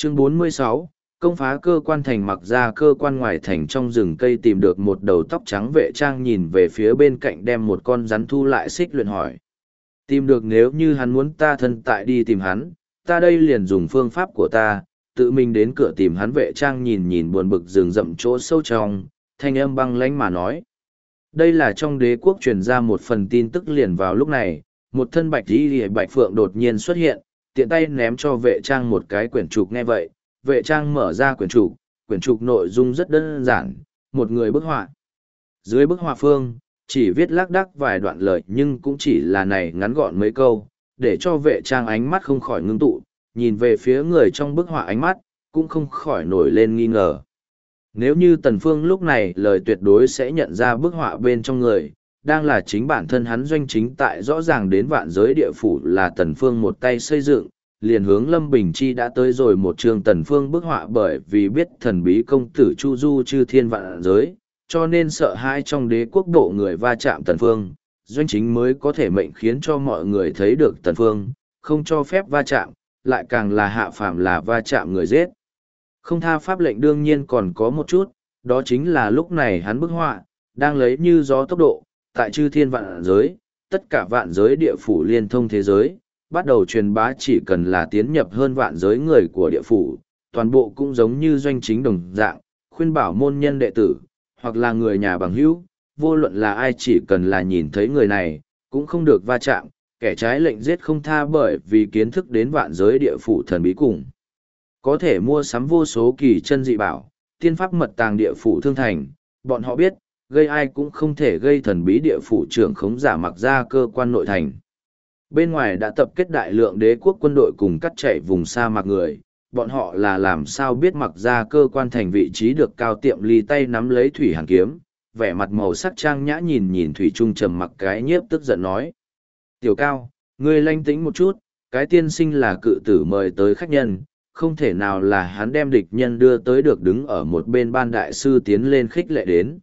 Chương 46, công phá cơ quan thành. Mặc ra cơ quan ngoài thành trong rừng cây tìm được một đầu tóc trắng vệ trang nhìn về phía bên cạnh đem một con rắn thu lại xích luyện hỏi. Tìm được, nếu như hắn muốn ta thân tại đi tìm hắn, ta đây liền dùng phương pháp của ta, tự mình đến cửa tìm hắn. Vệ trang nhìn nhìn buồn bực rừng rậm chỗ sâu trong, thanh âm băng lãnh mà nói. Đây là trong đế quốc truyền ra một phần tin tức. Liền vào lúc này, một thân bạch y bạch phượng đột nhiên xuất hiện, tiện tay ném cho vệ trang một cái quyển trục. Nghe vậy, vệ trang mở ra quyển trục nội dung rất đơn giản, một người bức họa. Dưới bức họa phương, chỉ viết lác đác vài đoạn lời nhưng cũng chỉ là này ngắn gọn mấy câu, để cho vệ trang ánh mắt không khỏi ngưng tụ, nhìn về phía người trong bức họa ánh mắt, cũng không khỏi nổi lên nghi ngờ. Nếu như Tần Phương lúc này lời tuyệt đối sẽ nhận ra bức họa bên trong người, đang là chính bản thân hắn Doanh Chính. Tại rõ ràng đến vạn giới địa phủ là Tần Phương một tay xây dựng, liền hướng Lâm Bình Chi đã tới rồi một trường Tần Phương bức họa, bởi vì biết thần bí công tử Chu Du chư thiên vạn giới, cho nên sợ hãi trong đế quốc độ người va chạm Tần Phương, Doanh Chính mới có thể mệnh khiến cho mọi người thấy được Tần Phương, không cho phép va chạm, lại càng là hạ phàm là va chạm người giết. Không tha pháp lệnh đương nhiên còn có một chút, đó chính là lúc này hắn bức họa, đang lấy như gió tốc độ, tại chư thiên vạn giới, tất cả vạn giới địa phủ liên thông thế giới, bắt đầu truyền bá. Chỉ cần là tiến nhập hơn vạn giới người của địa phủ, toàn bộ cũng giống như Doanh Chính đồng dạng, khuyên bảo môn nhân đệ tử, hoặc là người nhà bằng hữu, vô luận là ai chỉ cần là nhìn thấy người này, cũng không được va chạm, kẻ trái lệnh giết không tha. Bởi vì kiến thức đến vạn giới địa phủ thần bí cùng có thể mua sắm vô số kỳ chân dị bảo, tiên pháp mật tàng địa phủ thương thành, bọn họ biết, gây ai cũng không thể gây thần bí địa phủ trưởng khống giả Mặc ra cơ quan nội thành. Bên ngoài đã tập kết đại lượng đế quốc quân đội cùng cắt chạy vùng sa mạc người, bọn họ là làm sao biết Mặc ra cơ quan thành vị trí được. Cao Tiệm Ly tay nắm lấy thủy hàn kiếm, vẻ mặt màu sắc trang nhã nhìn nhìn thủy trung trầm mặc cái nhiếp, tức giận nói. Tiểu Cao, ngươi lanh tĩnh một chút, cái tiên sinh là cự tử mời tới khách nhân, không thể nào là hắn đem địch nhân đưa tới được. Đứng ở một bên Ban đại sư tiến lên khích lệ đến.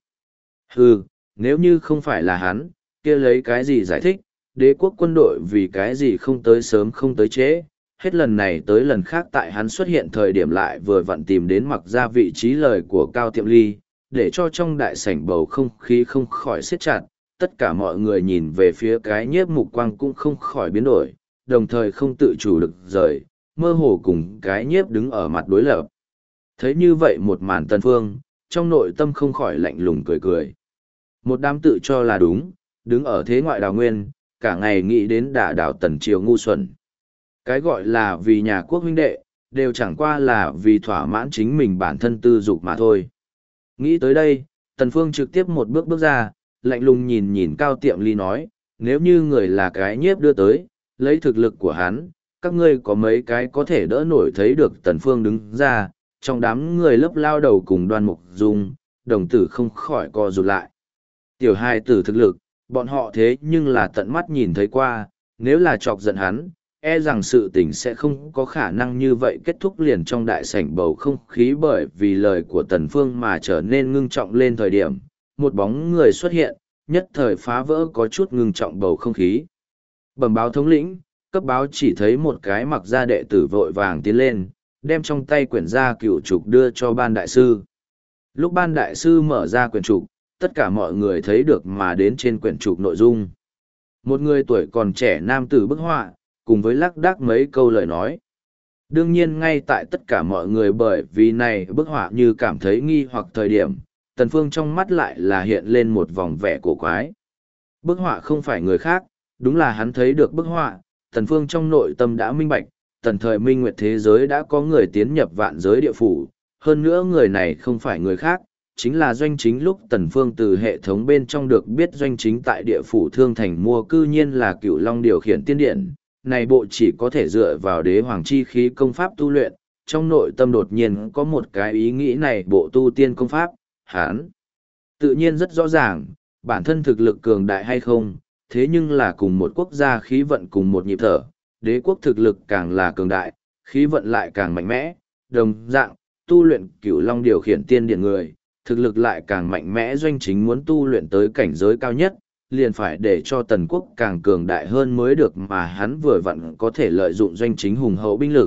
Hừ, nếu như không phải là hắn, kia lấy cái gì giải thích, đế quốc quân đội vì cái gì không tới sớm không tới trễ, hết lần này tới lần khác tại hắn xuất hiện thời điểm lại vừa vặn tìm đến Mặc ra vị trí. Lời của Cao Tiệm Ly, để cho trong đại sảnh bầu không khí không khỏi siết chặt, tất cả mọi người nhìn về phía cái nhiếp, mục quang cũng không khỏi biến đổi, đồng thời không tự chủ được rời, mơ hồ cùng cái nhiếp đứng ở mặt đối lập. Thấy như vậy một màn, Tần Phương, trong nội tâm không khỏi lạnh lùng cười cười. Một đám tự cho là đúng, đứng ở thế ngoại đào nguyên, cả ngày nghĩ đến đả đảo Tần triều ngu xuẩn. Cái gọi là vì nhà quốc huynh đệ, đều chẳng qua là vì thỏa mãn chính mình bản thân tư dục mà thôi. Nghĩ tới đây, Tần Phương trực tiếp một bước bước ra, lạnh lùng nhìn nhìn Cao Tiệm Ly nói, nếu như người là cái nhiếp đưa tới, lấy thực lực của hắn, các ngươi có mấy cái có thể đỡ nổi. Thấy được Tần Phương đứng ra, trong đám người lớp lao đầu cùng Đoan Mục Dung, đồng tử không khỏi co rụt lại. Tiểu hài tử thực lực, bọn họ thế nhưng là tận mắt nhìn thấy qua, nếu là chọc giận hắn, e rằng sự tình sẽ không có khả năng như vậy kết thúc. Liền trong đại sảnh bầu không khí bởi vì lời của Tần Phương mà trở nên ngưng trọng lên. Thời điểm, một bóng người xuất hiện, nhất thời phá vỡ có chút ngưng trọng bầu không khí. Bẩm báo thống lĩnh, cấp báo chỉ thấy một cái Mặc ra đệ tử vội vàng tiến lên, đem trong tay quyển gia cựu trục đưa cho Ban đại sư. Lúc Ban đại sư mở ra quyển trục, tất cả mọi người thấy được mà đến trên quyển trục nội dung. Một người tuổi còn trẻ nam tử bức họa, cùng với lác đác mấy câu lời nói. Đương nhiên ngay tại tất cả mọi người bởi vì này bức họa như cảm thấy nghi hoặc thời điểm, Tần Phương trong mắt lại là hiện lên một vòng vẻ cổ quái. Bức họa không phải người khác, đúng là hắn. Thấy được bức họa, Tần Phương trong nội tâm đã minh bạch, tần thời minh nguyệt thế giới đã có người tiến nhập vạn giới địa phủ, hơn nữa người này không phải người khác, chính là Doanh Chính. Lúc Tần Phương từ hệ thống bên trong được biết Doanh Chính tại địa phủ Thương Thành mua cư nhiên là Cửu Long điều khiển tiên điện, này bộ chỉ có thể dựa vào đế hoàng chi khí công pháp tu luyện. Trong nội tâm đột nhiên có một cái ý nghĩ, này bộ tu tiên công pháp, hắn tự nhiên rất rõ ràng, bản thân thực lực cường đại hay không, thế nhưng là cùng một quốc gia khí vận cùng một nhịp thở, đế quốc thực lực càng là cường đại, khí vận lại càng mạnh mẽ, đồng dạng, tu luyện Cửu Long điều khiển tiên điện người, thực lực lại càng mạnh mẽ. Doanh Chính muốn tu luyện tới cảnh giới cao nhất, liền phải để cho tần quốc càng cường đại hơn mới được, mà hắn vừa vặn có thể lợi dụng Doanh Chính hùng hậu binh lực,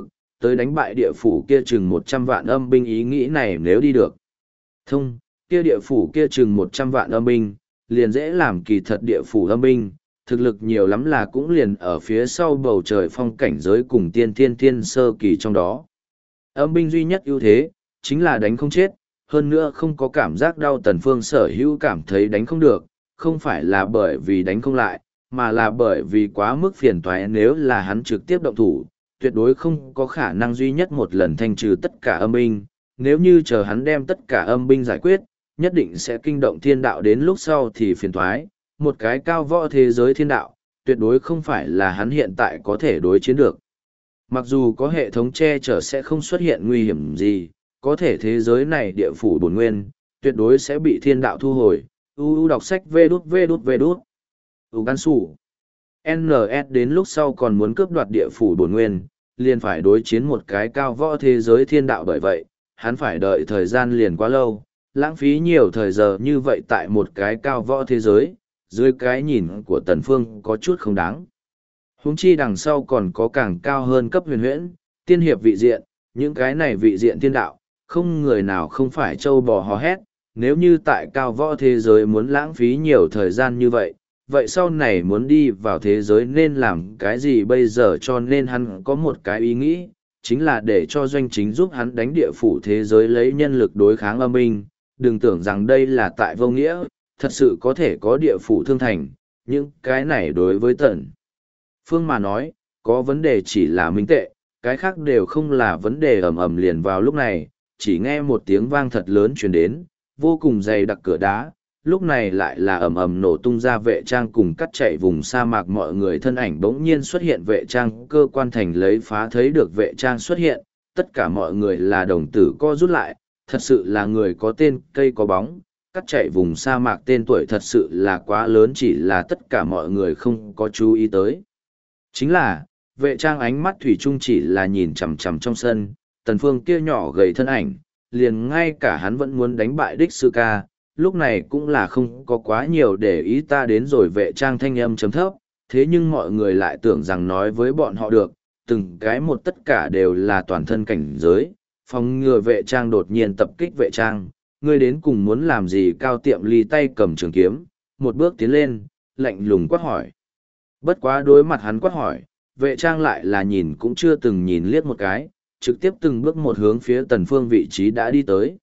tới đánh bại địa phủ kia chừng 100 vạn âm binh ý nghĩ này nếu đi được. Thông, kia địa phủ kia chừng 100 vạn âm binh, liền dễ làm kỳ thật địa phủ âm binh, thực lực nhiều lắm là cũng liền ở phía sau bầu trời phong cảnh giới cùng tiên thiên thiên sơ kỳ trong đó. Âm binh duy nhất ưu thế, chính là đánh không chết, hơn nữa không có cảm giác đau. Tần Phương sở hữu cảm thấy đánh không được, không phải là bởi vì đánh không lại, mà là bởi vì quá mức phiền toái. Nếu là hắn trực tiếp động thủ, tuyệt đối không có khả năng duy nhất một lần thanh trừ tất cả âm binh. Nếu như chờ hắn đem tất cả âm binh giải quyết, nhất định sẽ kinh động thiên đạo, đến lúc sau thì phiền toái. Một cái cao võ thế giới thiên đạo, tuyệt đối không phải là hắn hiện tại có thể đối chiến được. Mặc dù có hệ thống che chở sẽ không xuất hiện nguy hiểm gì, có thể thế giới này địa phủ bổn nguyên, tuyệt đối sẽ bị thiên đạo thu hồi. Đọc sách vê đút. Gan sủ. NS đến lúc sau còn muốn cướp đoạt địa phủ bổn nguyên, liền phải đối chiến một cái cao võ thế giới thiên đạo, bởi vậy, hắn phải đợi thời gian liền quá lâu, lãng phí nhiều thời giờ như vậy tại một cái cao võ thế giới, dưới cái nhìn của Tần Phương có chút không đáng. Huống chi đằng sau còn có càng cao hơn cấp huyền huyễn, tiên hiệp vị diện, những cái này vị diện thiên đạo, không người nào không phải trâu bò hò hét. Nếu như tại cao võ thế giới muốn lãng phí nhiều thời gian như vậy, vậy sau này muốn đi vào thế giới nên làm cái gì bây giờ? Cho nên hắn có một cái ý nghĩ, chính là để cho doanh chính giúp hắn đánh địa phủ thế giới, lấy nhân lực đối kháng âm binh. Đừng tưởng rằng đây là tại vô nghĩa, thật sự có thể có địa phủ thương thành, nhưng cái này đối với Tần Phương mà nói, có vấn đề chỉ là minh tệ, cái khác đều không là vấn đề. Ầm ầm liền vào lúc này, chỉ nghe một tiếng vang thật lớn truyền đến, vô cùng dày đặc cửa đá, lúc này lại là ầm ầm nổ tung ra. Vệ trang cùng cắt chạy vùng sa mạc, mọi người thân ảnh bỗng nhiên xuất hiện. Vệ trang cơ quan thành lấy phá, thấy được vệ trang xuất hiện, tất cả mọi người là đồng tử co rút lại, thật sự là người có tên cây có bóng. Cắt chạy vùng sa mạc tên tuổi thật sự là quá lớn, chỉ là tất cả mọi người không có chú ý tới. Chính là, vệ trang ánh mắt thủy chung chỉ là nhìn chằm chằm trong sân, Tần Phương kia nhỏ gầy thân ảnh, liền ngay cả hắn vẫn muốn đánh bại đích sư ca, lúc này cũng là không có quá nhiều để ý. Ta đến rồi. Vệ trang thanh âm chấm thấp, thế nhưng mọi người lại tưởng rằng nói với bọn họ được, từng cái một tất cả đều là toàn thân cảnh giới, phòng ngừa vệ trang đột nhiên tập kích. Vệ trang, ngươi đến cùng muốn làm gì? Cao Tiệm Ly tay cầm trường kiếm, một bước tiến lên, lạnh lùng quát hỏi. Bất quá đối mặt hắn quát hỏi, vệ trang lại là nhìn cũng chưa từng nhìn liếc một cái, trực tiếp từng bước một hướng phía Tần Phương vị trí đã đi tới.